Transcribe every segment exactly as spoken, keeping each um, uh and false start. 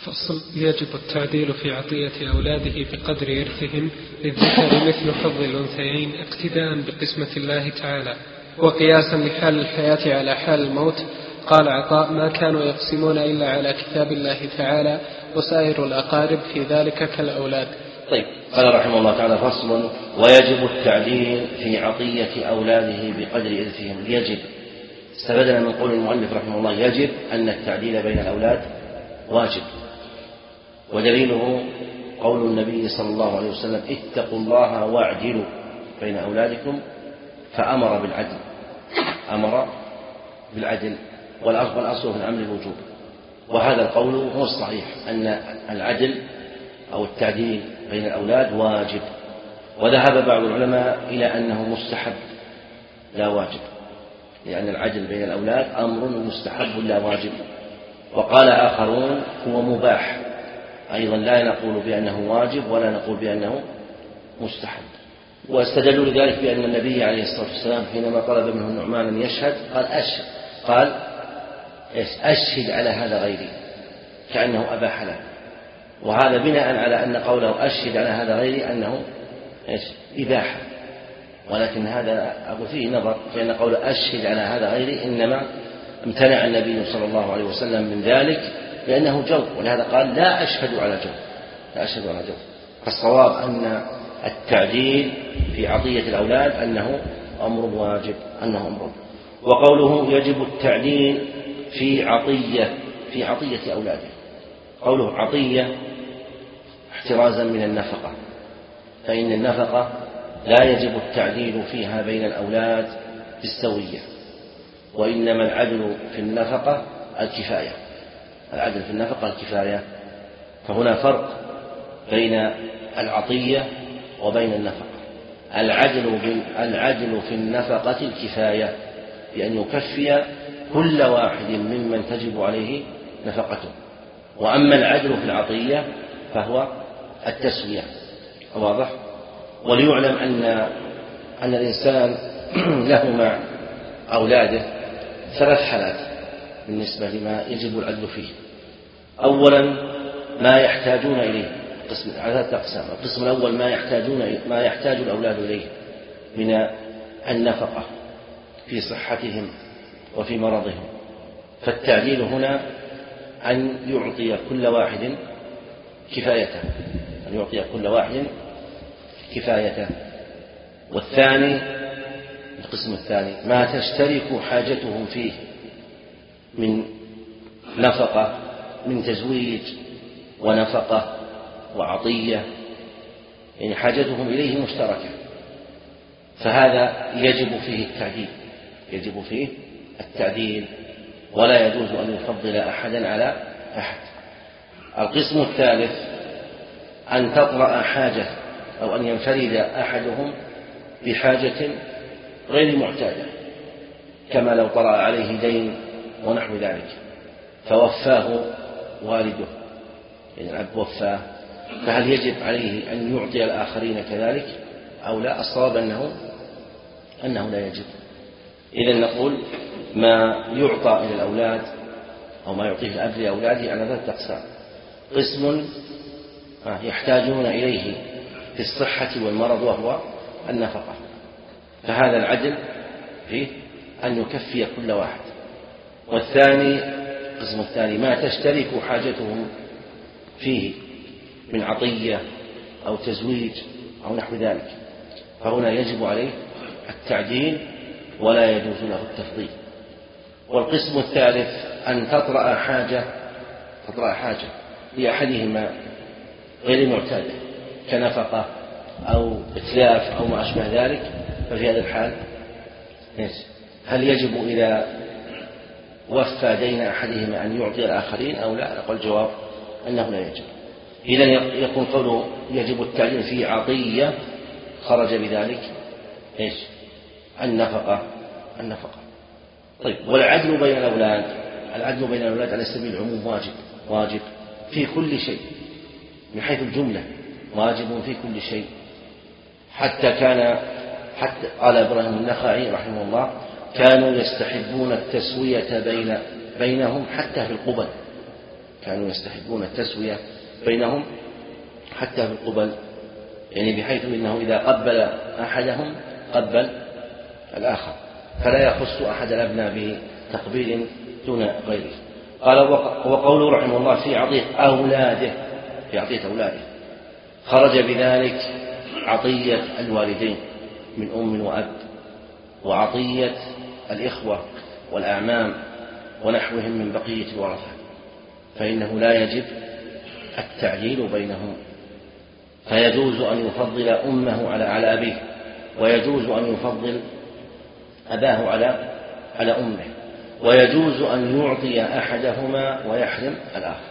فصل. يجب التعديل في عطية أولاده بقدر إرثهم للذكر مثل حظ الأنثيين اقتداء بقسمة الله تعالى وقياسا لحال الحياة على حال الموت. قال عطاء: ما كانوا يقسمون إلا على كتاب الله تعالى، وسائر الأقارب في ذلك كالأولاد. طيب، قال رحمه الله تعالى: فصل. ويجب التعديل في عطية أولاده بقدر إرثهم. يجب، استفدنا من قول المؤلف رحمه الله يجب أن التعديل بين الأولاد واجب، ودليله قول النبي صلى الله عليه وسلم: اتقوا الله واعدلوا بين أولادكم، فأمر بالعدل، أمر بالعدل، والأصل في الأمر الوجوب. وهذا القول هو الصحيح، أن العدل أو التعديل بين الأولاد واجب. وذهب بعض العلماء إلى أنه مستحب لا واجب، لأن العدل بين الأولاد أمر مستحب لا واجب. وقال آخرون هو مباح أيضا، لا نقول بأنه واجب ولا نقول بأنه مستحب. واستدلوا لذلك بأن النبي عليه الصلاة والسلام حينما طلب منه النعمان أن يشهد قال أشهد قال أشهد على هذا غيري، كأنه أباح له. وهذا بناء على أن قوله أشهد على هذا غيري أنه إباحة، ولكن هذا أقول فيه نظر، لأن قوله أشهد على هذا غيري إنما امتنع النبي صلى الله عليه وسلم من ذلك لأنه جور، ولهذا قال لا أشهد على جور، لا أشهد على جور. فالصواب أن التعديل في عطية الأولاد أنه أمر واجب، أنه أمر. وقوله يجب التعديل في عطية في عطية أولاده، قوله عطية احترازا من النفقة، فإن النفقة لا يجب التعديل فيها بين الأولاد بالسوية، وإنما العدل في النفقة الكفاية، العدل في النفقة الكفاية. فهنا فرق بين العطية وبين النفقة. العدل العدل في النفقة الكفاية، بأن يكفي كل واحد ممن تجب عليه نفقته. وأما العدل في العطية فهو التسوية. واضح؟ وليعلم أن أن الإنسان له مع أولاده ثلاث حالات بالنسبة لما يجب العدل فيه. أولا ما يحتاجون إليه، قسم على ثلاثة أقسام. القسم الأول ما يحتاجون ما يحتاج الأولاد إليه من النفقة في صحتهم وفي مرضهم، فالتعديل هنا أن يعطي كل واحد كفايته، أن يعطي كل واحد كفايته. والثاني القسم الثاني ما تشترك حاجتهم فيه من نفقة، من تزويج ونفقة وعطية، يعني حاجتهم إليه مشتركة، فهذا يجب فيه التعديل، يجب فيه التعديل، ولا يجوز أن يفضل أحدا على أحد. القسم الثالث أن تطرأ حاجة أو أن ينفرد أحدهم بحاجة غير معتادة، كما لو طرأ عليه دين ونحو ذلك فوفاه والده، يعني الأب وفاه، فهل يجب عليه أن يعطي الآخرين كذلك أو لا؟ الصواب أنه أنه لا يجب. إذن نقول ما يعطى إلى الأولاد أو ما يعطيه الأب لأولاده على ثلاثة أقسام: قسم يحتاجون إليه في الصحة والمرض وهو النفقة، فهذا العدل فيه أن يكفي كل واحد. والثاني القسم الثاني ما تشترك حاجتهم فيه من عطية أو تزويج أو نحو ذلك، فهنا يجب عليه التعديل ولا يجوز له التفضيل. والقسم الثالث أن تطرأ حاجة تطرأ حاجة لأحدهما غير معتادة كنفقة أو إتلاف أو ما أشبه ذلك، ففي هذا الحال هل يجب إذا وفى دين أحدهما أن يعطي الآخرين أو لا؟ نقول الجواب أنه لا يجب. إذن يكون قوله يجب التعديل في عطية خرج بذلك إيش؟ النفقة النفقة طيب، والعدل بين الأولاد، العدل بين الأولاد على سبيل العموم واجب، واجب في كل شيء من حيث الجملة، واجب في كل شيء. حتى كان حتى قال إبراهيم النخعي رحمه الله: كانوا يستحبون التسوية بين بينهم حتى في القبل، كانوا يستحبون التسوية بينهم حتى في القبل، يعني بحيث أنه إذا قبل أحدهم قبل الآخر، فلا يخص أحد الأبناء بتقبيل دون غيره. قال وقوله رحمه الله في عطية أولاده، في عطية أولاده خرج بذلك عطية الوالدين من أم وأب، وعطية الإخوة والأعمام ونحوهم من بقية الورثة، فإنه لا يجب التعديل بينهم، فيجوز أن يفضل أمه على على أبيه، ويجوز أن يفضل أباه على على أمه، ويجوز أن يعطي أحدهما ويحرم الآخر.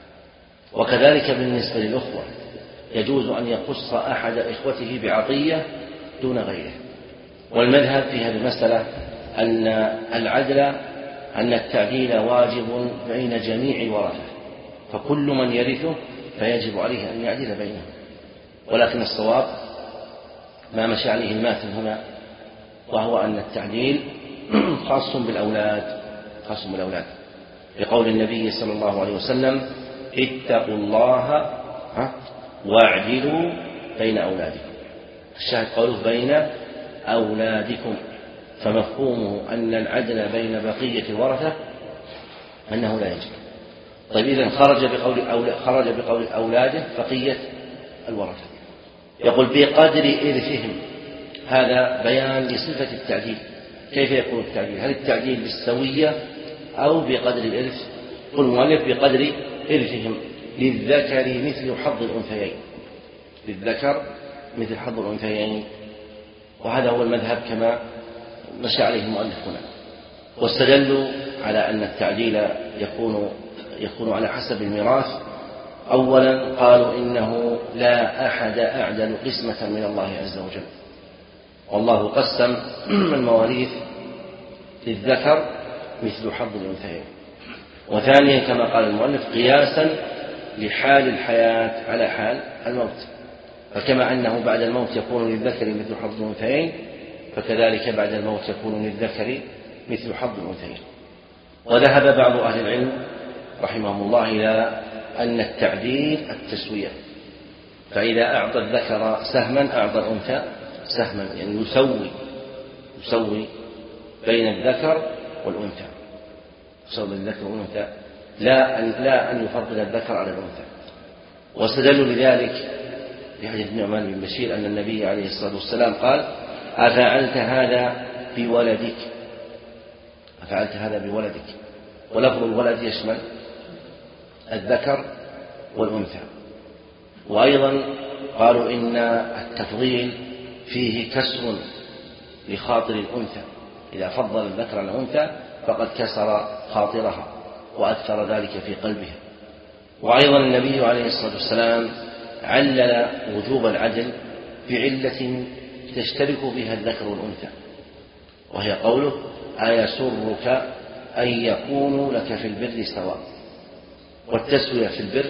وكذلك بالنسبة للأخوة يجوز أن يخص أحد إخوته بعطية دون غيره. والمذهب في هذه المسألة أن العدل أن التعديل واجب بين جميع الورثة، فكل من يرثه فيجب عليه أن يعدل بينهم، ولكن الصواب ما مشى عليه الماثل هنا، وهو أن التعديل خاص بالأولاد، خاص بالأولاد لقول النبي صلى الله عليه وسلم اتقوا الله واعدلوا بين أولادكم. الشاهد قوله بين أولادكم، فمفهومه أن العدل بين بقية الورثة أنه لا يجب. طيب إذن خرج بقول أولاد، خرج بقول أولاده بقية الورثة. يقول بقدر إرثهم، هذا بيان لصفة التعديل. كيف يكون التعديل؟ هل التعديل بالسوية أو بقدر الإرث؟ قل المؤلف بقدر إرثهم، للذكر مثل حظ الأنثيين، للذكر مثل حظ الأنثيين، وهذا هو المذهب كما مشى عليه المؤلف هنا. واستدلوا على أن التعديل يكون يكون على حسب الميراث. أولا قالوا إنه لا أحد أعدل قسمة من الله عز وجل، والله قسم المواريث للذكر مثل حظ الأنثيين. وثانيا كما قال المؤلف قياسا لحال الحياة على حال الموت، فكما أنه بعد الموت يكون للذكر مثل حظ الأنثيين، فكذلك بعد الموت يكون للذكر مثل حظ الأنثيين. وذهب بعض أهل العلم رحمهم الله إلى أن التعديل التسوية، فإذا أعطى الذكر سهما أعطى الأنثى سهما، يعني يسوي يسوي بين الذكر والأنثى، يسوي بين الذكر والأنثى، لا أن لا أن يفضل الذكر على الأنثى. واستدلوا لذلك بحديث النعمان بن بشير أن النبي عليه الصلاة والسلام قال أفعلت هذا بولدك، أفعلت هذا بولدك، ولفظ الولد يشمل الذكر والأنثى. وأيضا قالوا إن التفضيل فيه كسر لخاطر الأنثى، إذا فضل الذكر على الأنثى فقد كسر خاطرها وأثر ذلك في قلبها. وأيضا النبي عليه الصلاة والسلام علل وجوب العدل بعلة تشترك بها الذكر والأنثى، وهي قوله أيسرك أن يكونوا لك في البر سواء. والتسوية في البر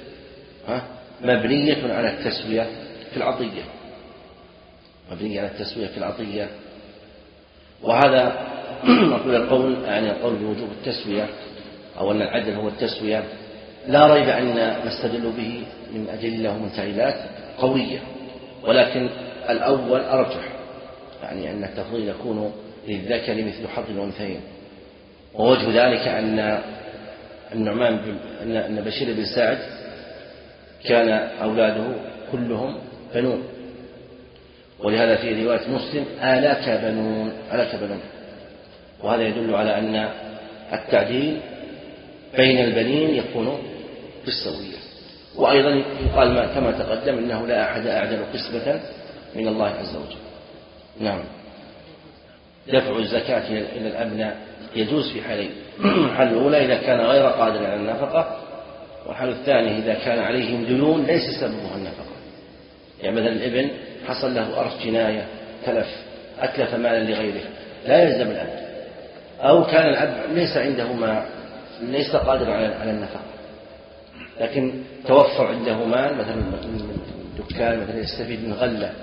مبنية على التسوية في العطية، مبنية على التسوية في العطية. وهذا نقول القول يعني القول بوجوب التسوية أو أن العدل هو التسوية لا ريب أن ما استدلوا به من أدلة ومن تعليلات قوية، ولكن الأول أرجح، يعني أن التفضيل يكون للذكر مثل حظ الأنثيين. ووجه ذلك أن النعمان أن بشير بن سعد كان أولاده كلهم بنون، ولهذا في رواية مسلم آلاك بنون آلاك بنون، وهذا يدل على أن التعديل بين البنين يكون بالسوية. وأيضا يقال ما كما تقدم إنه لا أحد أعدل قسمة من الله عز وجل. نعم. دفع الزكاة إلى الأبناء يجوز في حالين: الحال الأولى إذا كان غير قادر على النفقة، والحال الثاني إذا كان عليهم ديون ليس سببها النفقة، يعني مثلا الابن حصل له أرث جناية، تلف أتلف مالا لغيره، لا يلزم الأب، أو كان الأب ليس عنده ما ليس قادر على النفقة، لكن توفر عنده مال مثلا دكان مثلا يستفيد من غلة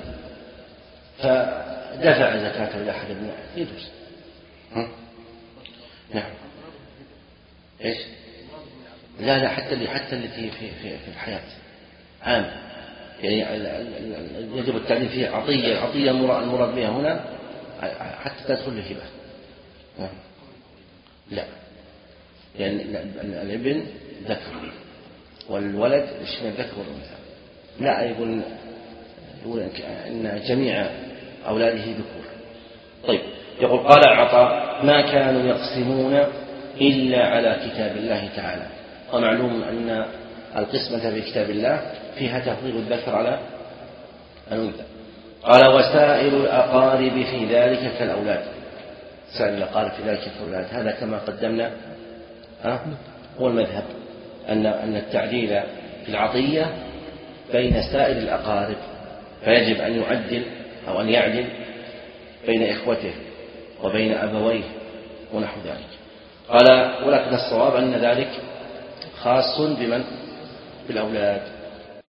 فدفع زكاة إلى أحد ابنائه يجوز. نعم. إيش؟ لا لا حتى اللي حتى التي في في في الحياة عام، يعني يجب التعديل فيه عطية عطية المراد بها هنا حتى تدخل الهبة. لا لأن يعني الابن ذكر والولد يشمل الذكر والأنثى. لا يقول يقول إن جميع أولاده ذكور. طيب يقول قال عطاء ما كانوا يقسمون إلا على كتاب الله تعالى. ومعلوم أن القسمة في كتاب الله فيها تفضيل الذكر على الأنثى. قال وسائر الأقارب في ذلك كالأولاد. سائر الأقارب في ذلك كالأولاد هذا كما قدمنا ها هو المذهب أن أن التعديل في العطية بين سائر الأقارب، فيجب أن يعدل أو أن يعدل بين إخوته وبين أبويه ونحو ذلك. قال ولكن الصواب أن ذلك خاص بمن؟ بالأولاد.